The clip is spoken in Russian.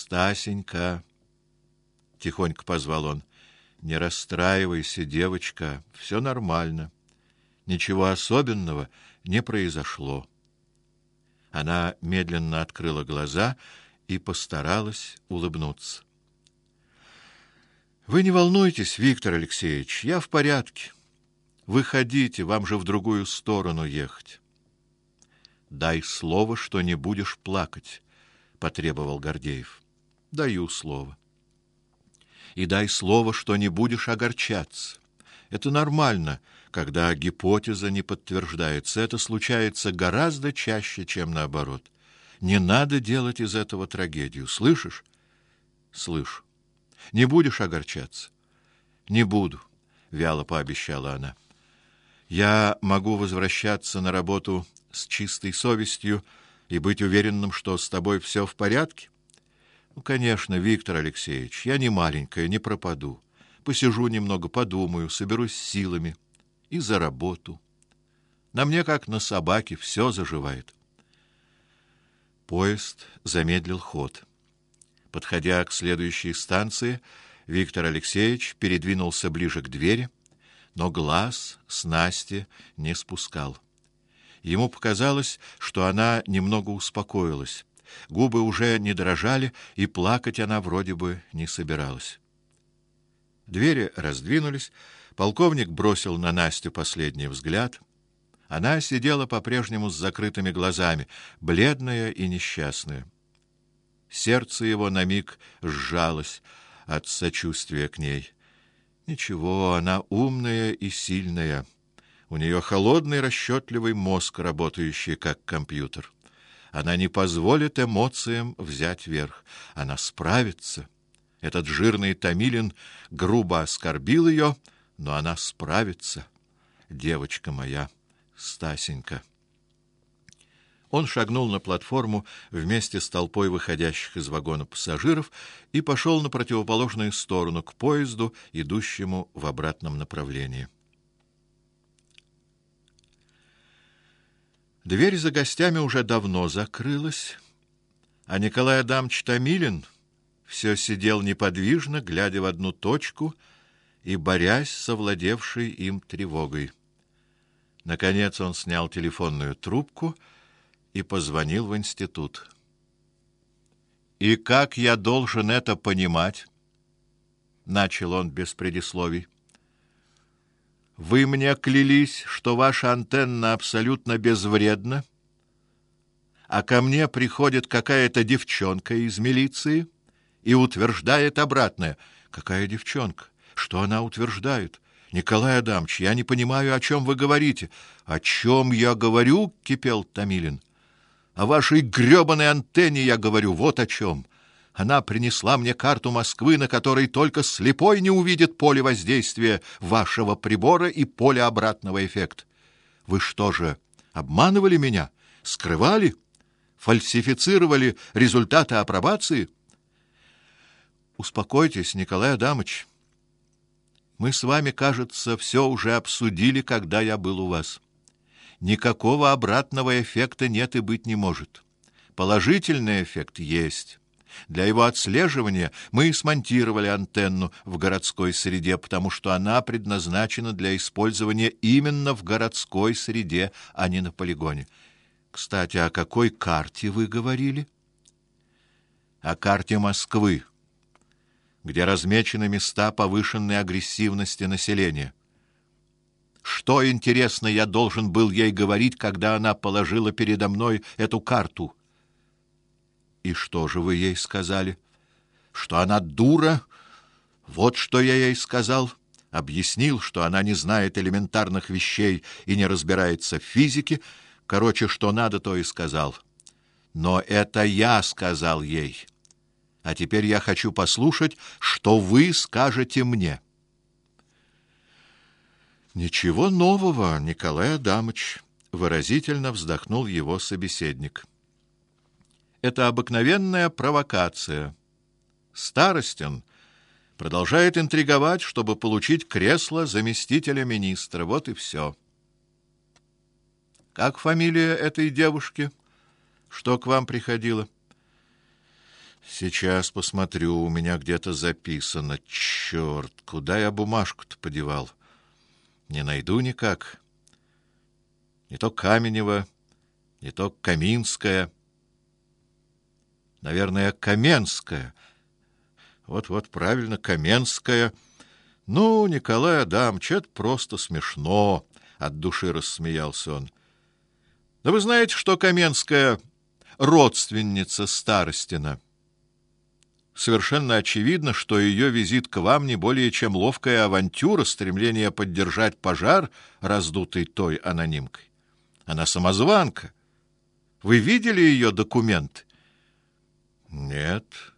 Стасенька, тихонько позвал он. Не расстраивайся, девочка, все нормально. Ничего особенного не произошло. Она медленно открыла глаза и постаралась улыбнуться. Вы не волнуйтесь, Виктор Алексеевич, я в порядке. Выходите, вам же в другую сторону ехать. Дай слово, что не будешь плакать, потребовал Гордеев. Даю слово. И дай слово, что не будешь огорчаться. Это нормально, когда гипотеза не подтверждается. Это случается гораздо чаще, чем наоборот. Не надо делать из этого трагедию. Слышишь? Слышу. Не будешь огорчаться? Не буду, вяло пообещала она. Я могу возвращаться на работу с чистой совестью и быть уверенным, что с тобой все в порядке? Ну, конечно, Виктор Алексеевич, я не маленькая, не пропаду. Посижу немного, подумаю, соберусь с силами и за работу. На мне, как на собаке, все заживает. Поезд замедлил ход. Подходя к следующей станции, Виктор Алексеевич передвинулся ближе к двери, но глаз с Насти не спускал. Ему показалось, что она немного успокоилась. Губы уже не дрожали, и плакать она вроде бы не собиралась. Двери раздвинулись, полковник бросил на Настю последний взгляд. Она сидела по-прежнему с закрытыми глазами, бледная и несчастная. Сердце его на миг сжалось от сочувствия к ней. Ничего, она умная и сильная. У нее холодный, расчетливый мозг, работающий как компьютер. Она не позволит эмоциям взять верх. Она справится. Этот жирный Томилин грубо оскорбил ее, но она справится. Девочка моя, Стасенька. Он шагнул на платформу вместе с толпой выходящих из вагона пассажиров и пошел на противоположную сторону, к поезду, идущему в обратном направлении. Дверь за гостями уже давно закрылась, а Николай Адамович Томилин все сидел неподвижно, глядя в одну точку и борясь с овладевшей им тревогой. Наконец он снял телефонную трубку и позвонил в институт. «И как я должен это понимать?» — начал он без предисловий. «Вы мне клялись, что ваша антенна абсолютно безвредна, а ко мне приходит какая-то девчонка из милиции и утверждает обратное». «Какая девчонка? Что она утверждает? Николай Адамович, я не понимаю, о чем вы говорите». «О чем я говорю?» — кипел Томилин. «О вашей грёбаной антенне я говорю, вот о чем. Она принесла мне карту Москвы, на которой только слепой не увидит поле воздействия вашего прибора и поле обратного эффекта. Вы что же, обманывали меня? Скрывали? Фальсифицировали результаты апробации?» «Успокойтесь, Николай Адамович. Мы с вами, кажется, все уже обсудили, когда я был у вас. Никакого обратного эффекта нет и быть не может. Положительный эффект есть. Для его отслеживания мы смонтировали антенну в городской среде, потому что она предназначена для использования именно в городской среде, а не на полигоне. Кстати, о какой карте вы говорили?» «О карте Москвы, где размечены места повышенной агрессивности населения. Что, интересно, я должен был ей говорить, когда она положила передо мной эту карту?» «И что же вы ей сказали?» «Что она дура. Вот что я ей сказал. Объяснил, что она не знает элементарных вещей и не разбирается в физике. Короче, что надо, то и сказал. Но это я сказал ей. А теперь я хочу послушать, что вы скажете мне». «Ничего нового, Николай Адамович», — выразительно вздохнул его собеседник. «Это обыкновенная провокация. Старостин продолжает интриговать, чтобы получить кресло заместителя министра. Вот и все». «Как фамилия этой девушки, что к вам приходила?» Сейчас посмотрю, у меня где-то записано. Черт, куда я бумажку-то подевал? Не найду никак. Не то Каменева, не то Каминская. Наверное, Каменская. Вот-вот, правильно, Каменская. Ну, Николай Адамович, это просто смешно, от души рассмеялся он. Да вы знаете, что Каменская родственница Старостина? Совершенно очевидно, что ее визит к вам не более чем ловкая авантюра, стремление поддержать пожар, раздутый той анонимкой. Она самозванка. Вы видели ее документ? Нет,